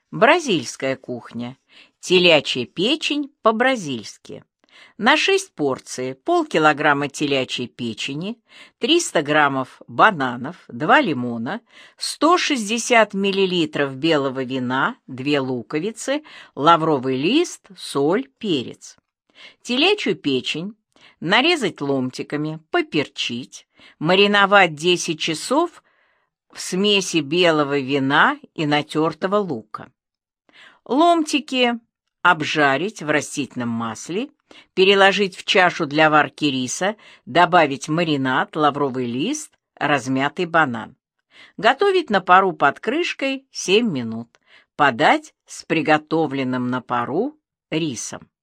Бразильская кухня. Телячья печень по-бразильски. На 6 порций полкилограмма телячьей печени, 300 граммов бананов, 2 лимона, 160 миллилитров белого вина, 2 луковицы, лавровый лист, соль, перец. Телячью печень нарезать ломтиками, поперчить, мариновать 10 часов в смеси белого вина и натертого лука. Ломтики обжарить в растительном масле, переложить в чашу для варки риса, добавить маринад, лавровый лист, размятый банан. Готовить на пару под крышкой 7 минут. Подать с приготовленным на пару рисом.